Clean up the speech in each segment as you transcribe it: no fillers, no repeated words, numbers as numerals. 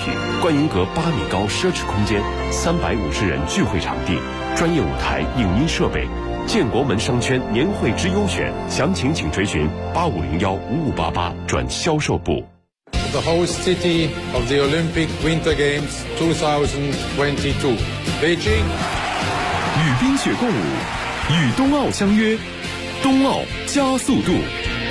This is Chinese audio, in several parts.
品，观音阁8米高奢侈空间，350人聚会场地，专业舞台、影音设备，建国门商圈年会之优选，详情请追询85015588转销售部。 The host city of the Olympic Winter Games 2022, Beijing。 与冰雪共舞，与冬奥相约，冬奥加速度。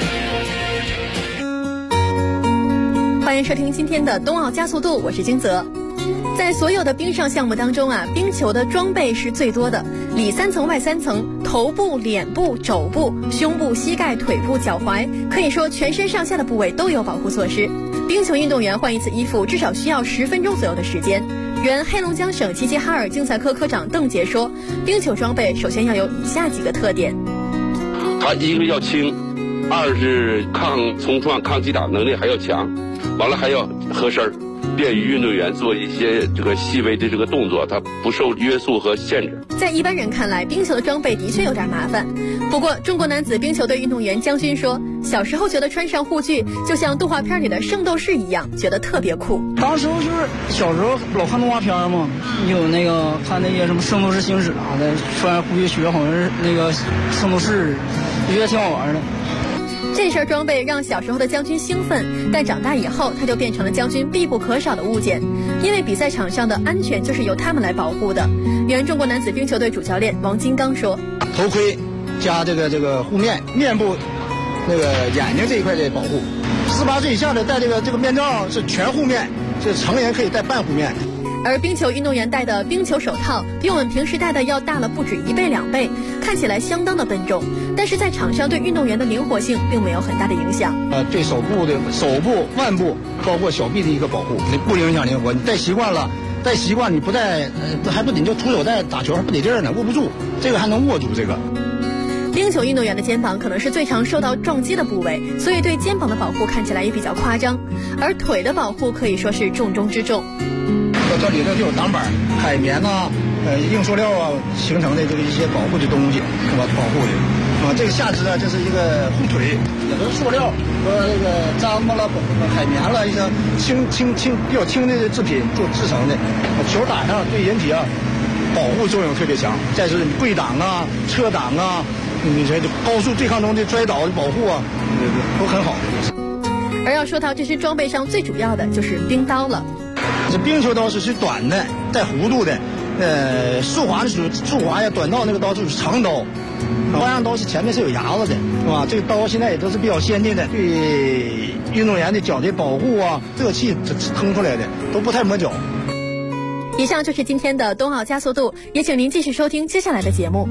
欢迎收听今天的冬奥加速度，我是金泽。在所有的冰上项目当中啊，冰球的装备是最多的，里3层外3层，头部、脸部、肘部、胸部、膝盖、腿部、脚踝，可以说全身上下的部位都有保护措施。冰球运动员换一次衣服至少需要10分钟左右的时间。原黑龙江省齐齐哈尔竞赛科科长邓杰说，冰球装备首先要有以下几个特点： 它一个要轻，2是抗冲撞、抗击打能力还要强，完了还要合身，便于运动员做一些这个细微的这个动作，它不受约束和限制。 在一般人看来，冰球的装备的确有点麻烦。不过，中国男子冰球队运动员姜军说，小时候觉得穿上护具就像动画片里的圣斗士一样，觉得特别酷。 当时就是小时候老看动画片嘛，有那个看那些什么圣斗士星矢啥的，穿护具学好像是那个圣斗士，觉得挺好玩的。 这身装备让小时候的姜军兴奋，但长大以后他就变成了姜军必不可少的物件，因为比赛场上的安全就是由他们来保护的。原中国男子冰球队主教练王金刚说， 头盔加这个护面，面部那个眼睛这一块的保护，18岁以下的戴这个面罩是全护面，是成人可以戴半护面。 而冰球运动员戴的冰球手套比我们平时戴的要大了不止1倍2倍，看起来相当的笨重，但是在场上对运动员的灵活性并没有很大的影响。 对手部、腕部，包括小臂的一个保护，你不影响灵活。你戴习惯了，你不戴，还不得就徒手戴打球还不得劲儿呢，握不住，这个还能握住这个。 冰球运动员的肩膀可能是最常受到撞击的部位，所以对肩膀的保护看起来也比较夸张，而腿的保护可以说是重中之重。 这里头就有挡板、海绵啊、硬塑料啊形成的这个一些保护的东西，是吧？保护的啊，这个下肢啊，这是一个护腿，也都是塑料和这个樟木了、海绵了一些比较轻的制品制成的，球打上对人体啊保护作用特别强。再是跪挡啊、侧挡啊，你这高速对抗中的摔倒的保护啊，都很好。 而要说到这身装备上最主要的就是冰刀了。 这冰球刀是短的，带弧度的，速滑的时候速滑呀，短道那个刀就是长刀，花样刀是前面是有牙子的，是吧？这个刀现在也都是比较先进的，对运动员的脚的保护啊，热气腾出来的都不太磨脚。 以上就是今天的冬奥加速度，也请您继续收听接下来的节目。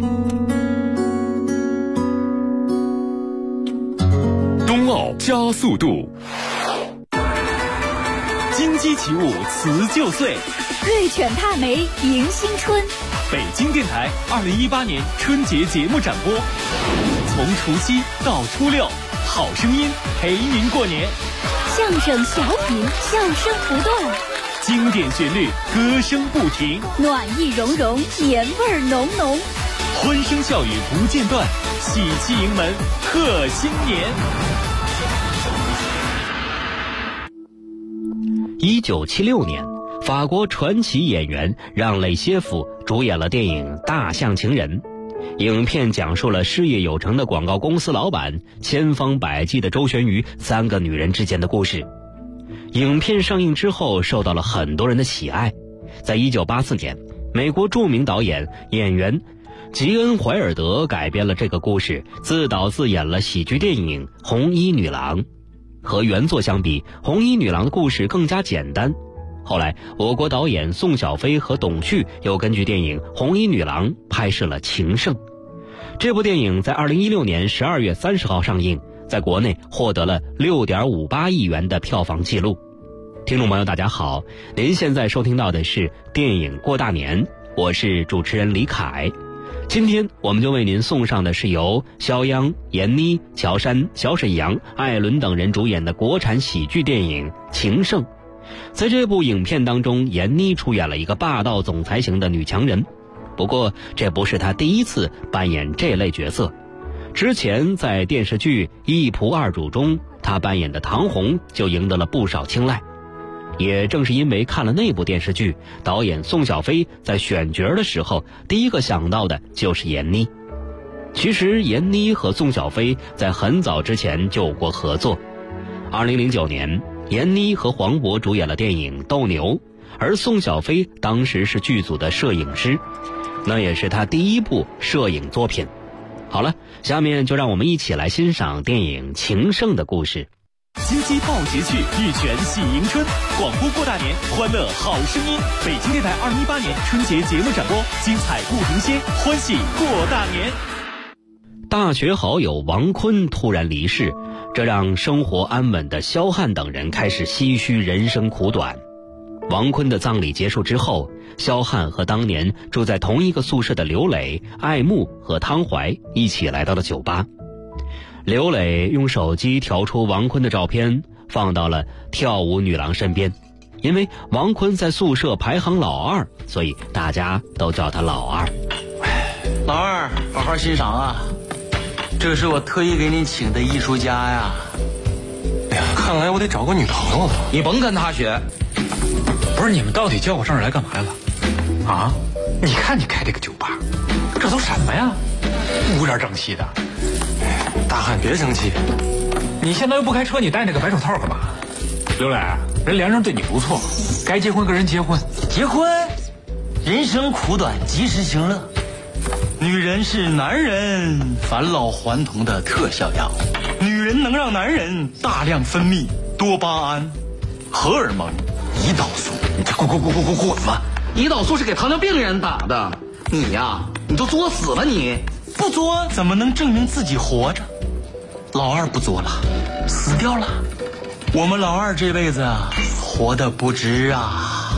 冬奥加速度。 金鸡起舞辞旧岁， 瑞犬踏梅迎新春。 北京电台2018年春节节目展播，从除夕到初6，好声音陪您过年。 相声小品，笑声不断， 经典旋律，歌声不停， 暖意融融，年味儿浓浓， 欢声笑语不间断，喜气迎门贺新年。 1976年，法国传奇演员让·雷歇夫主演了电影《大象情人》。影片讲述了事业有成的广告公司老板千方百计地周旋于3个女人之间的故事。影片上映之后受到了很多人的喜爱。在1984年，美国著名导演、演员吉恩·怀尔德改编了这个故事，自导自演了喜剧电影《红衣女郎》。和原作相比，红衣女郎的故事更加简单。后来，我国导演宋小飞和董旭又根据电影《红衣女郎》拍摄了《情圣》。这部电影在2016年12月30号上映，在国内获得了6.58亿元的票房纪录。听众朋友大家好，您现在收听到的是电影过大年，我是主持人李凯。今天我们就为您送上的是由肖央、闫妮、乔杉、小沈阳、艾伦等人主演的国产喜剧电影《情圣》。在这部影片当中，闫妮出演了一个霸道总裁型的女强人，不过这不是她第一次扮演这类角色。之前在电视剧《一仆二主》中，她扮演的唐红就赢得了不少青睐。 也正是因为看了那部电视剧，导演宋小飞在选角的时候，第一个想到的就是闫妮。其实闫妮和宋小飞在很早之前就有过合作。2009年，闫妮和黄渤主演了电影《斗牛》，而宋小飞当时是剧组的摄影师，那也是他第一部摄影作品。好了，下面就让我们一起来欣赏电影《情圣》的故事。 金鸡报捷去，玉泉喜迎春，广播过大年，欢乐好声音。北京电台2018年春节节目展播，精彩不停歇，欢喜过大年。 大学好友王坤突然离世，这让生活安稳的肖汉等人开始唏嘘人生苦短。王坤的葬礼结束之后，肖汉和当年住在同一个宿舍的刘磊、艾慕和汤怀一起来到了酒吧。刘磊用手机调出王坤的照片，放到了跳舞女郎身边。因为王坤在宿舍排行老2，所以大家都叫他老二。 老二，好好欣赏啊，这是我特意给你请的艺术家呀。 哎呀，看来我得找个女朋友了。 你甭跟他学。 不是，你们到底叫我上这儿来干嘛来了？啊？你看你开这个酒吧，这都什么呀？乌烟瘴气的。大汉别生气，你现在又不开车，你戴那个白手套干嘛？刘磊，人梁生对你不错，该结婚跟人结婚。 结婚？人生苦短，及时行乐。女人是男人返老还童的特效药，女人能让男人大量分泌多巴胺、荷尔蒙、胰岛素。你这滚吧！胰岛素是给糖尿病人打的，你呀，你都作死了你！不作怎么能证明自己活着？老二不作了，死掉了。我们老二这辈子啊，活得不值啊。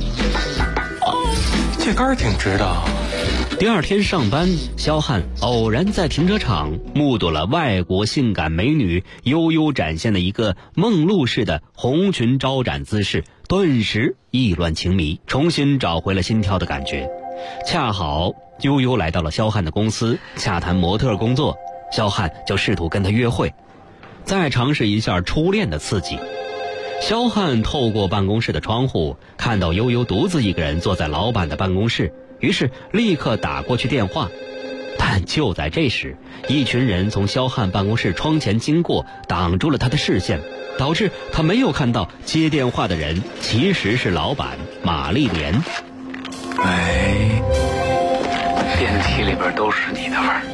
这杆儿挺直的。 第二天上班，肖汉偶然在停车场目睹了外国性感美女悠悠展现的一个梦露式的红裙招展姿势，顿时意乱情迷，重新找回了心跳的感觉。恰好悠悠来到了肖汉的公司洽谈模特工作，肖汉就试图跟她约会，再尝试一下初恋的刺激。肖汉透过办公室的窗户看到悠悠独自一个人坐在老板的办公室，于是立刻打过去电话。但就在这时，一群人从肖汉办公室窗前经过，挡住了他的视线，导致他没有看到接电话的人其实是老板马丽莲。 哎，电梯里边都是你的味儿。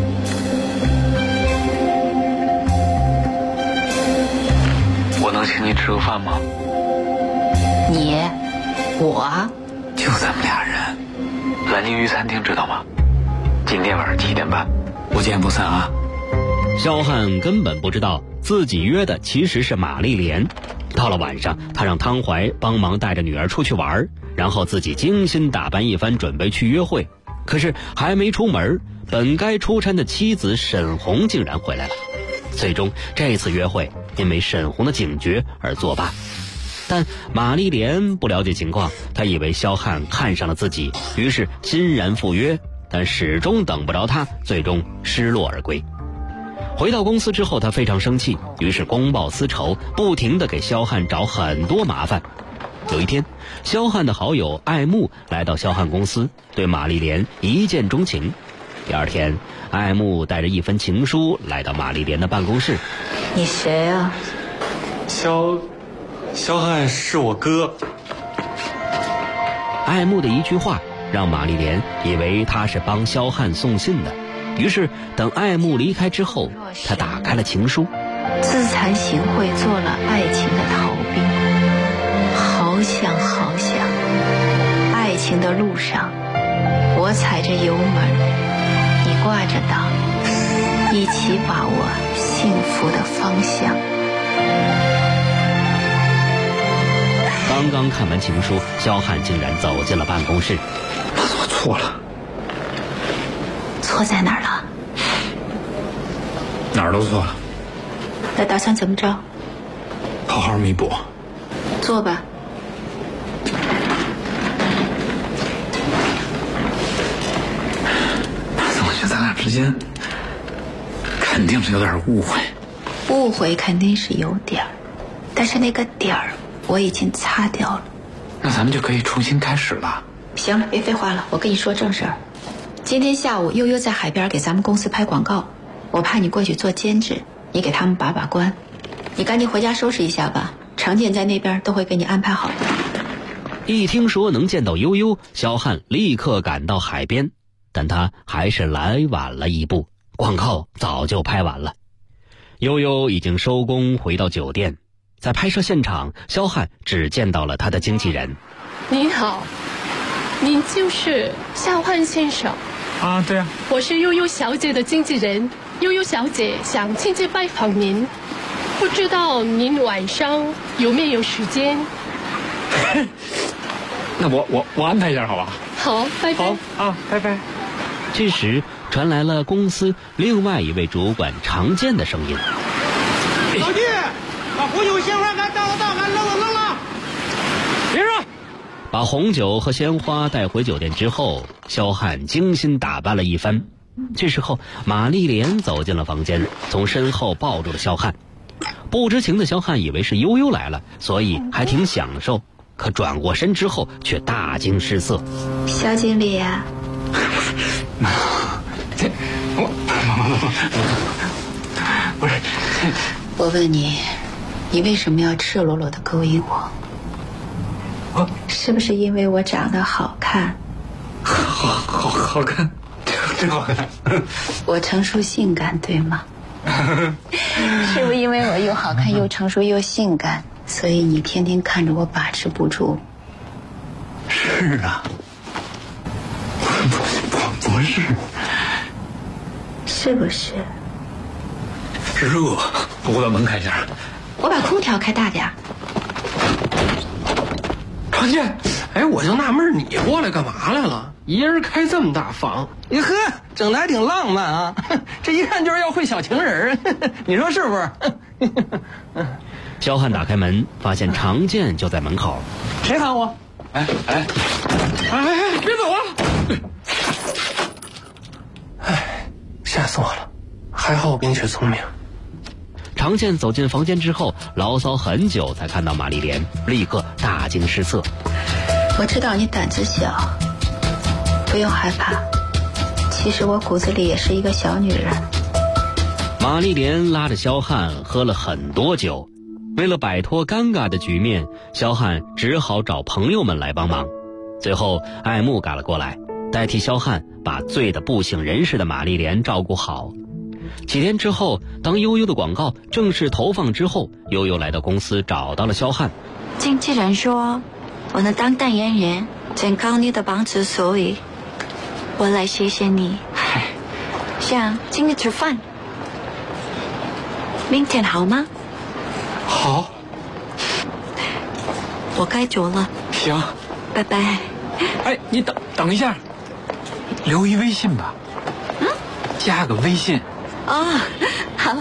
我能请你吃个饭吗？ 你，我， 就咱们俩人。蓝鲸鱼餐厅知道吗？今天晚上7点半，不见不散啊！ 肖汉根本不知道自己约的其实是马丽莲。到了晚上，他让汤怀帮忙带着女儿出去玩，然后自己精心打扮一番，准备去约会。可是还没出门，本该出差的妻子沈红竟然回来了。最终这次约会因为沈红的警觉而作罢。但马丽莲不了解情况，她以为肖汉看上了自己，于是欣然赴约，但始终等不着他，最终失落而归。回到公司之后，他非常生气，于是公报私仇，不停地给肖汉找很多麻烦。有一天，肖汉的好友艾慕来到肖汉公司，对马丽莲一见钟情。第二天，艾慕带着一份情书来到马丽莲的办公室。 你谁啊？ 肖汉是我哥。 艾慕的一句话让马丽莲以为他是帮肖汉送信的，于是等艾慕离开之后，他打开了情书。 自惭形秽，做了爱情的逃兵，好想好想，爱情的路上，我踩着油门，你挂着档，一起把握幸福的方向。 刚刚看完情书，肖汉竟然走进了办公室。 我错了。 错在哪儿了？ 哪儿都错了。 那打算怎么着？ 好好弥补。 做吧。 我觉得咱俩之间肯定是有点误会。 误会肯定是有点儿，但是那个点儿我已经擦掉了。 那咱们就可以重新开始了。 行了，别废话了，我跟你说正事儿。今天下午悠悠在海边给咱们公司拍广告，我派你过去做监制，你给他们把关。你赶紧回家收拾一下吧，常健在那边都会给你安排好的。 一听说能见到悠悠，肖汉立刻赶到海边，但他还是来晚了一步，广告早就拍完了。悠悠已经收工回到酒店，在拍摄现场，肖汉只见到了他的经纪人。 你好，您就是肖汉先生啊？对啊， 我是悠悠小姐的经纪人，悠悠小姐想亲自拜访您，不知道您晚上有没有时间？ 那我安排一下好吧？ 好，拜拜。 好啊，拜拜。 这时传来了公司另外一位主管常健的声音： 老弟，把红酒鲜花干倒了，干扔了。 别说。 把红酒和鲜花带回酒店之后，肖汉精心打扮了一番。这时候玛丽莲走进了房间，从身后抱住了肖汉。不知情的肖汉以为是悠悠来了，所以还挺享受，可转过身之后却大惊失色。 肖经理啊， 不是， 我问你，你为什么要赤裸裸的勾引我？是不是因为我长得好看？ 好看，真好看。 我成熟性感，对吗？是不是因为我又好看又成熟又性感，所以你天天看着我把持不住？ 是啊。不是。 是不是？ 热，我把门开一下。 我把空调开大点。 常健，哎，我就纳闷你过来干嘛来了？一人开这么大房，你呵，整的还挺浪漫啊！这一看就是要会小情人，你说是不是？ 肖汉打开门，发现常健就在门口。 谁喊我？哎，别走啊！哎，吓死我了！还好我冰雪聪明。 常健走进房间之后，牢骚很久才看到玛丽莲，立刻大惊失色。 我知道你胆子小，不用害怕，其实我骨子里也是一个小女人。 玛丽莲拉着肖汉喝了很多酒，为了摆脱尴尬的局面，肖汉只好找朋友们来帮忙。最后爱慕赶了过来，代替肖汉把醉得不省人事的玛丽莲照顾好。几天之后，当悠悠的广告正式投放之后，悠悠来到公司找到了肖汉。 经纪人说我能当代言人，真靠你的帮助，所以我来谢谢你。这样请你吃饭，明天好吗？ 好。 我该走了。 行， 拜拜。 哎，你等一下，留一微信吧。加个微信。 哦，好。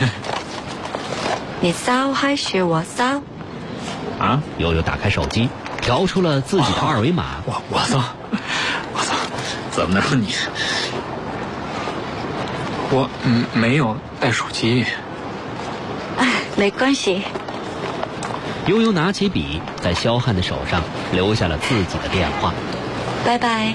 你骚还是我骚？ 啊！悠悠打开手机，调出了自己的二维码。 我骚，怎么了你？我没有带手机。 没关系。 悠悠拿起笔，在肖汉的手上留下了自己的电话。 拜拜。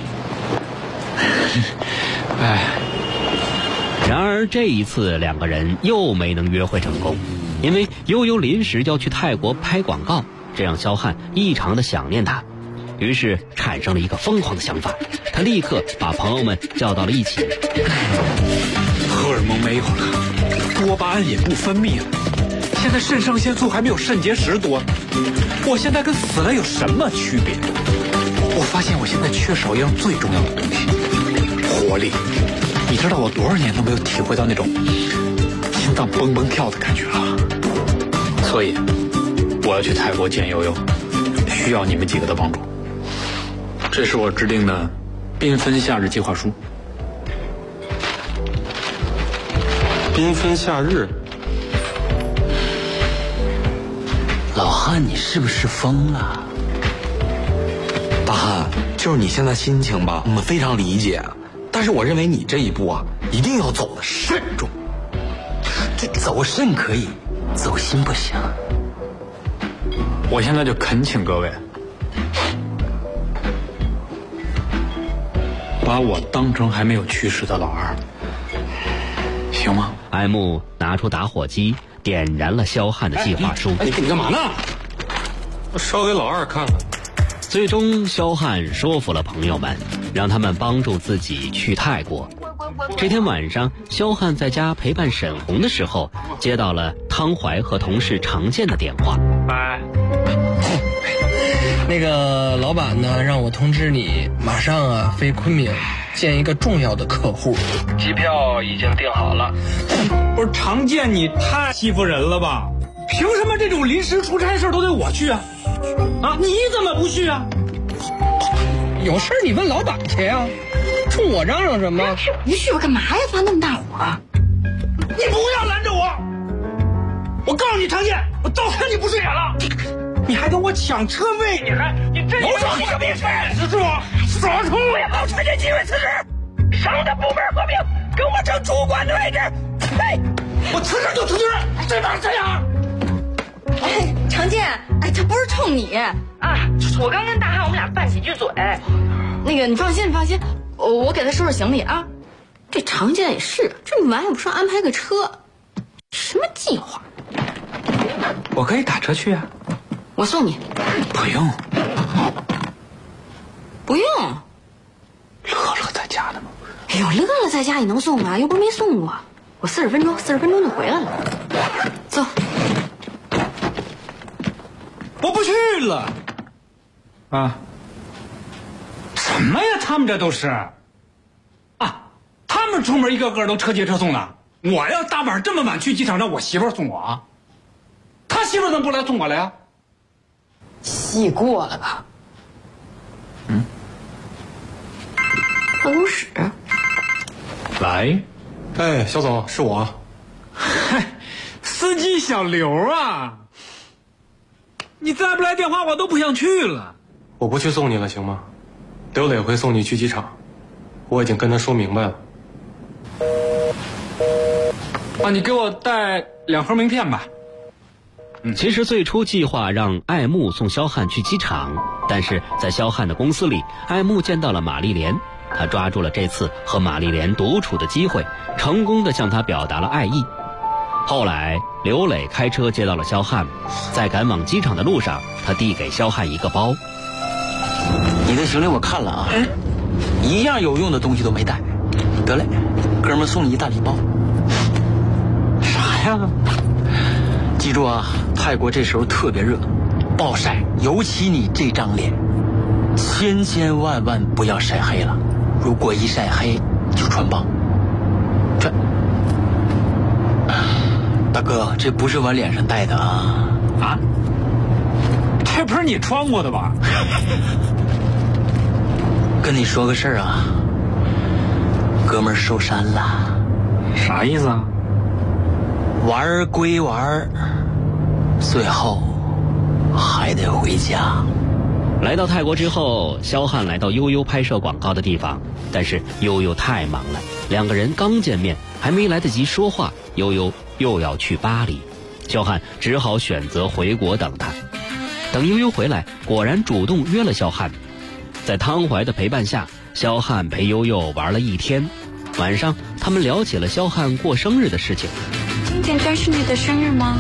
然而这一次两个人又没能约会成功，因为悠悠临时要去泰国拍广告，这让肖汉异常的想念他，于是产生了一个疯狂的想法，他立刻把朋友们叫到了一起。 荷尔蒙没有了，多巴胺也不分泌了，现在肾上腺素还没有肾结石多，我现在跟死了有什么区别？我发现我现在缺少一样最重要的东西，活力。你知道我多少年都没有体会到那种心脏蹦蹦跳的感觉了，所以我要去泰国见悠悠，需要你们几个的帮助。这是我制定的缤纷夏日计划书。 缤纷夏日？ 老汉，你是不是疯了？ 大汉，就是你现在心情吧，我们非常理解。但是我认为你这一步啊，一定要走得慎重。 这走肾可以，走心不行。 我现在就恳请各位，把我当成还没有去世的老二，行吗？ 艾木拿出打火机，点燃了肖汉的计划书。 你干嘛呢？我烧给老二看看。 最终，肖汉说服了朋友们，让他们帮助自己去泰国。这天晚上，肖汉在家陪伴沈红的时候，接到了汤怀和同事常见的电话。 那个老板呢，让我通知你，马上飞昆明见一个重要的客户，机票已经订好了。 不是常见，你太欺负人了吧？凭什么这种临时出差事都得我去啊？啊，你怎么不去啊？ 有事你问老板去呀，冲我嚷嚷什么？ 你去吧干嘛呀？发那么大火？ 你不要拦着我！我告诉你，常见，我早看你不顺眼了。你还跟我抢车位，你这有种你就别去！辞职我耍出我也好趁这机会辞职，上的部门合并，给我争主管的位置。哎，我辞职就辞职，这帮这样。 哎，常见，哎，他不是冲你啊！我刚跟大汉我们俩拌几句嘴。那个你放心，我给他收拾行李啊。这常见也是，这么晚也不说安排个车，什么计划？ 我可以打车去啊。 我送你。 不用。 不用。 乐乐在家呢吗？ 哎呦，乐乐在家也能送啊，又不是没送过。我40分钟就回来了。走。 我不去了。啊？什么呀？他们这都是。啊，他们出门一个个都车接车送的。我要大晚这么晚去机场让我媳妇送我啊？他媳妇怎么不来送我来呀？ 戏过了吧？办公室。 来。 哎，肖总，是我。 嗨，司机小刘啊。你再不来电话，我都不想去了。 我不去送你了，行吗？刘磊会送你去机场，我已经跟他说明白了。 啊，你给我带2盒名片吧。 其实最初计划让艾木送肖汉去机场，但是在肖汉的公司里，艾木见到了玛丽莲，他抓住了这次和玛丽莲独处的机会，成功地向她表达了爱意。后来刘磊开车接到了肖汉，在赶往机场的路上，他递给肖汉一个包。 你的行李我看了啊，一样有用的东西都没带。得嘞，哥们送你一大礼包。 啥呀？ 记住啊，泰国这时候特别热，暴晒，尤其你这张脸，千万不要晒黑了。如果一晒黑就穿帮。大哥，这不是往脸上戴的啊！ 啊？这不是你穿过的吧？ 跟你说个事儿啊，哥们儿受伤了。 啥意思啊？ 玩归玩，最后还得回家。 来到泰国之后，肖汉来到悠悠拍摄广告的地方，但是悠悠太忙了，两个人刚见面，还没来得及说话，悠悠又要去巴黎，肖汉只好选择回国等他。等悠悠回来，果然主动约了肖汉。在汤怀的陪伴下，肖汉陪悠悠玩了一天。晚上，他们聊起了肖汉过生日的事情。 今天真是你的生日吗？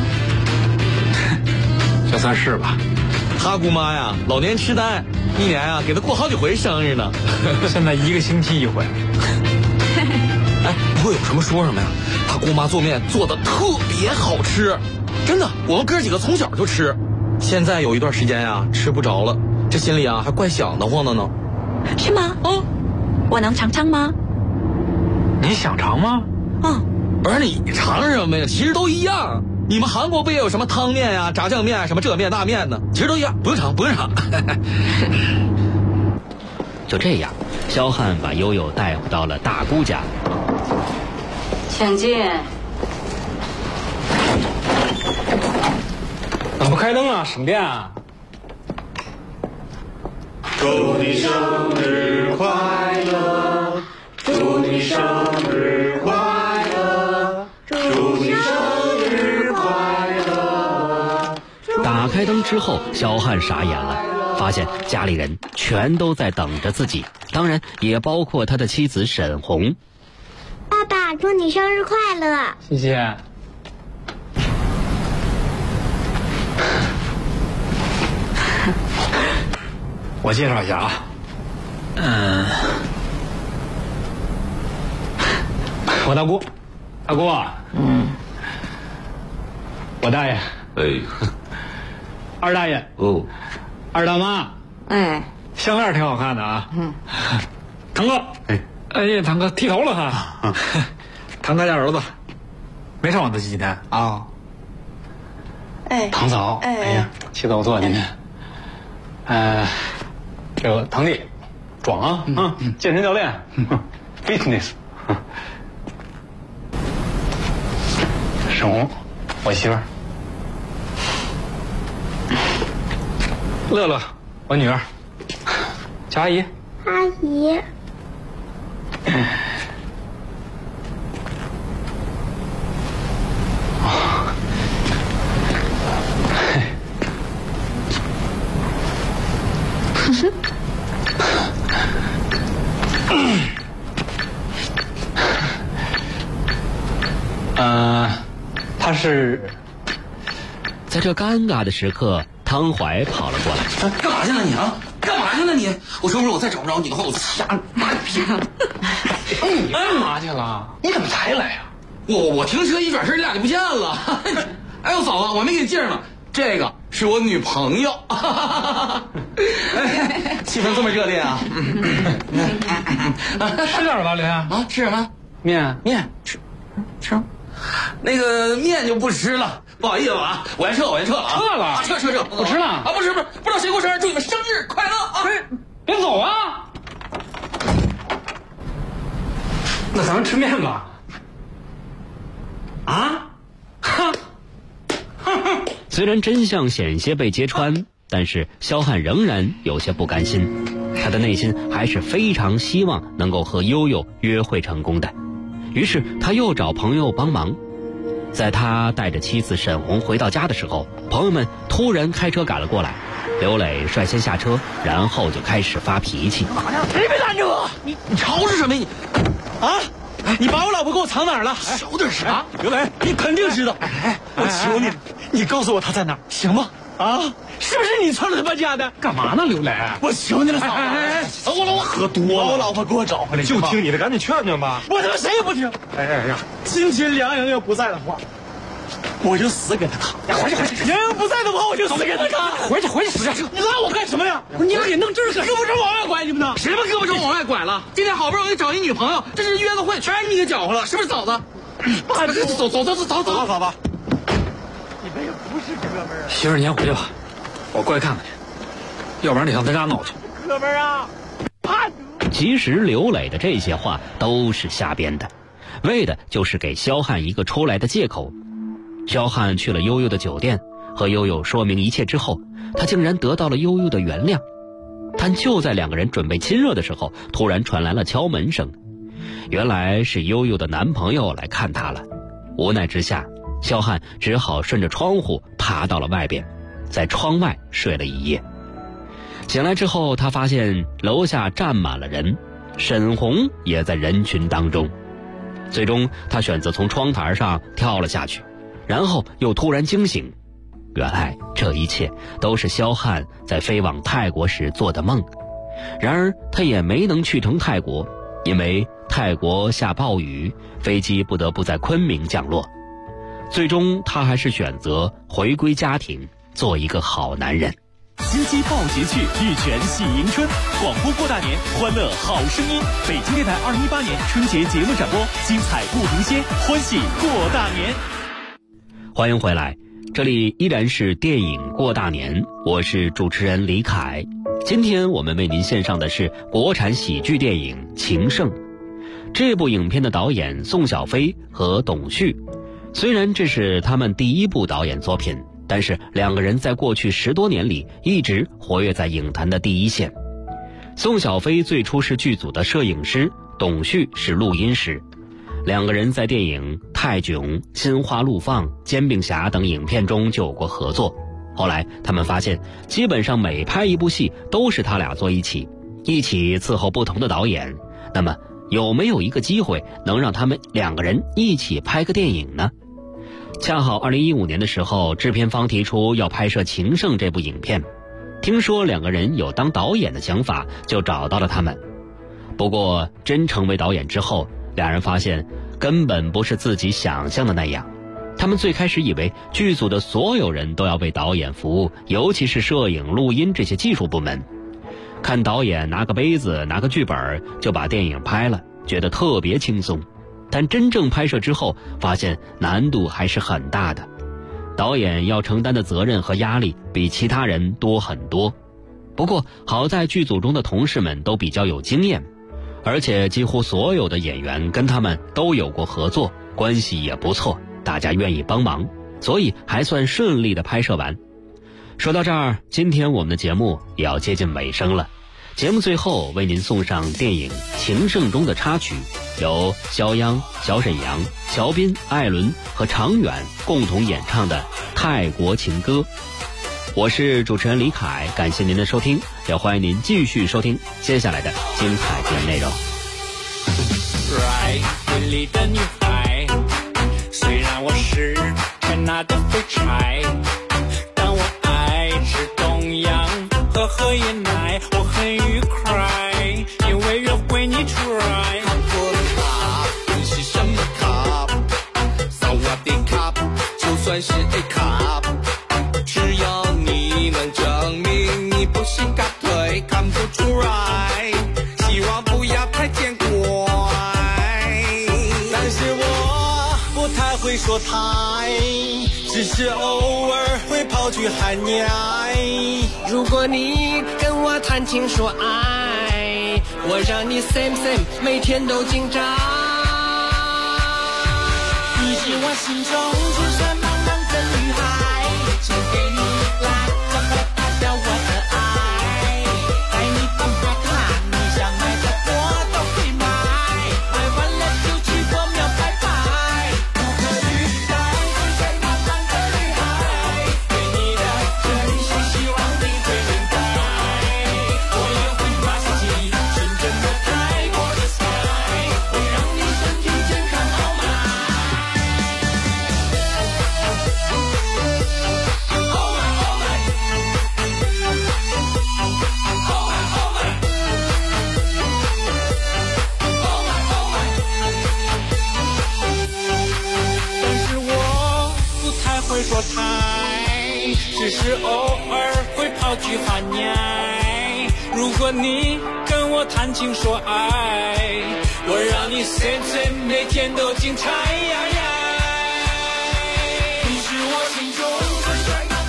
就算是吧。 他姑妈呀，老年痴呆，一年啊给他过好几回生日呢。 现在1个星期一回。 哎，不会有什么说什么呀？他姑妈做面做的特别好吃，真的，我们哥几个从小就吃。现在有一段时间呀，吃不着了，这心里啊还怪想得慌的呢。 是吗？我能尝尝吗？ 你想尝吗？ 不是你尝什么呀？其实都一样。你们韩国不也有什么汤面呀、炸酱面什么这面那面的？其实都一样，不用尝，不用尝。 就这样，肖汉把悠悠带回到了大姑家。 请进。 怎么不开灯啊？省电啊？ 祝你生日快乐，祝你生日快乐，祝你生日快乐。 打开灯之之后，肖汉傻眼了，发现家里人全都在等着自己，当然也包括他的妻子沈红。 爸爸，祝你生日快乐！ 谢谢。我介绍一下啊，我大姑，大姑啊，我大爷，二大爷，二大妈，项链挺好看的啊，堂哥，哎呀，堂哥剃头了哈，堂哥家儿子，没上晚自习今天啊，堂嫂，哎呀，起早做今天，这个堂弟，壮啊，健身教练，fitness，沈红，我媳妇儿，乐乐，我女儿，乔阿姨， 阿姨， 他是在这尴尬的时刻，汤怀跑了过来。 干嘛去了你啊？干嘛去了你？我说我再找不着你的话，我掐妈逼！ 你干嘛去了？你怎么才来呀？ 我停车一转身，你俩就不见了。哎呦嫂子，我没给你介绍呢，这个是我女朋友。气氛这么热烈啊！ 吃点吧，刘洋啊，吃什么？ 面吃。那个面就不吃了，不好意思啊，我先撤了啊， 撤了， 撤， 不吃了啊，不知道谁过生日，祝你们生日快乐啊！ 别走啊！那咱们吃面吧。啊？ 虽然真相险些被揭穿，但是肖汉仍然有些不甘心，他的内心还是非常希望能够和悠悠约会成功的。于是他又找朋友帮忙，在他带着妻子沈红回到家的时候，朋友们突然开车赶了过来，刘磊率先下车，然后就开始发脾气。 谁别拦着我！你吵是什么你？啊！ 你把我老婆给我藏哪儿了？ 小点声啊！ 刘磊，你肯定知道。我求你，你告诉我她在哪儿，行吗？啊！是不是你篡了他们家的？ 干嘛呢，刘磊？ 我求你了，嫂子！我喝多了，我老婆给我找回来，就听你的，赶紧劝劝吧。我他妈谁也不听。哎呀，今天梁莹要不在的话，我就死给他看。回去！梁莹不在的话，我就死给他看。回去！你拉我干什么呀？不是你俩给弄这儿干？胳膊肘往外拐你们呢？ 什么胳膊肘往外拐了？今天好不容易找一女朋友，这是约个会，全让你给搅和了，是不是嫂子？走！ 嫂子，你们也不是哥们儿啊！媳妇儿，你先回去吧。我过来看看去，要不然你上他家闹去。哥们儿啊！ 其实刘磊的这些话都是瞎编的，为的就是给肖汉一个出来的借口。肖汉去了悠悠的酒店，和悠悠说明一切之后，他竟然得到了悠悠的原谅。但就在两个人准备亲热的时候，突然传来了敲门声，原来是悠悠的男朋友来看他了。无奈之下，肖汉只好顺着窗户爬到了外边，在窗外睡了一夜。醒来之后，他发现楼下站满了人，沈红也在人群当中。最终他选择从窗台上跳了下去，然后又突然惊醒，原来这一切都是肖汉在飞往泰国时做的梦。然而他也没能去成泰国，因为泰国下暴雨，飞机不得不在昆明降落。最终他还是选择回归家庭，做一个好男人。 金鸡报捷趣，玉泉喜迎春，广播过大年，欢乐好声音。北京电台2018年春节节目展播，精彩不停歇，欢喜过大年。 欢迎回来，这里依然是电影过大年，我是主持人李凯。今天我们为您献上的是国产喜剧电影《情圣》。这部影片的导演宋小飞和董旭，虽然这是他们第一部导演作品，但是两个人在过去10多年里一直活跃在影坛的第一线。宋小飞最初是剧组的摄影师，董旭是录音师。两个人在电影《泰囧》《心花怒放》《煎饼侠》等影片中就有过合作。 后来他们发现，基本上每拍一部戏都是他俩坐一起伺候不同的导演。那么有没有一个机会能让他们2个人一起拍个电影呢？恰好2015年的时候，制片方提出要拍摄《情圣》这部影片，听说2个人有当导演的想法，就找到了他们。不过真成为导演之后，2人发现根本不是自己想象的那样。他们最开始以为剧组的所有人都要为导演服务，尤其是摄影、录音这些技术部门。看导演拿个杯子拿个剧本就把电影拍了，觉得特别轻松。但真正拍摄之后，发现难度还是很大的。导演要承担的责任和压力比其他人多很多。不过好在剧组中的同事们都比较有经验，而且几乎所有的演员跟他们都有过合作，关系也不错，大家愿意帮忙，所以还算顺利的拍摄完。说到这儿，今天我们的节目也要接近尾声了。节目最后为您送上电影《情圣》中的插曲，由肖央、小沈阳、乔斌、艾伦和常远共同演唱的《泰国情歌》。我是主持人李凯，感谢您的收听，也欢迎您继续收听接下来的精彩节目内容。 美丽的女孩，虽然我是全拿的废柴，但我爱吃东阳和喝椰奶，我很愉快，因为约会你 try。 看过的卡，你是什么卡？萨瓦迪卡，就算是 A 卡，只要你能证明你不是嘎腿，看不出来，希望不要太见怪。但是我不太会说台，只是偶尔会跑去喊娘。如果你跟我谈情说爱，我让你 same same 每天都紧张。你是我心中只剩茫茫的女孩，送给你来这么代表我的爱，带你放开看，你想买的我都可以买，买完了就去过秒拜拜。不可取代，只剩茫茫的女孩，对你的真心希望你会明白。我也会把自己纯真的泰国的 sky， 会让你身体健康 all my。会说台，只是偶尔会跑去喊娘。如果你跟我谈情说爱，我让你 same same 每天都精彩呀呀。你是我心中最帅阳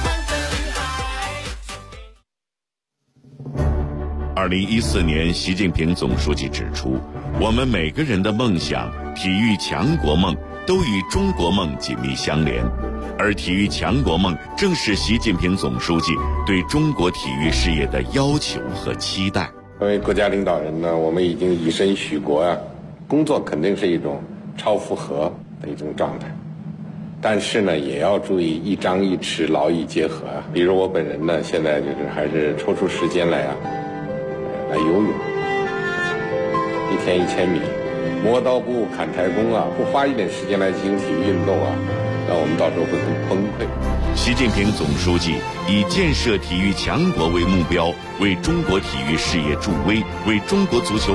光的女孩。 2014年，习近平总书记指出，我们每个人的梦想、体育强国梦都与中国梦紧密相连。而体育强国梦正是习近平总书记对中国体育事业的要求和期待。 作为国家领导人呢，我们已经以身许国啊，工作肯定是一种超负荷的一种状态，但是呢，也要注意一张一弛，劳逸结合啊。比如我本人呢，现在就是还是抽出时间来来游泳，1天1000米，磨刀不误砍柴工啊，不花一点时间来进行体育运动啊，那我们到时候会很崩溃。 习近平总书记以建设体育强国为目标，为中国体育事业助威，为中国足球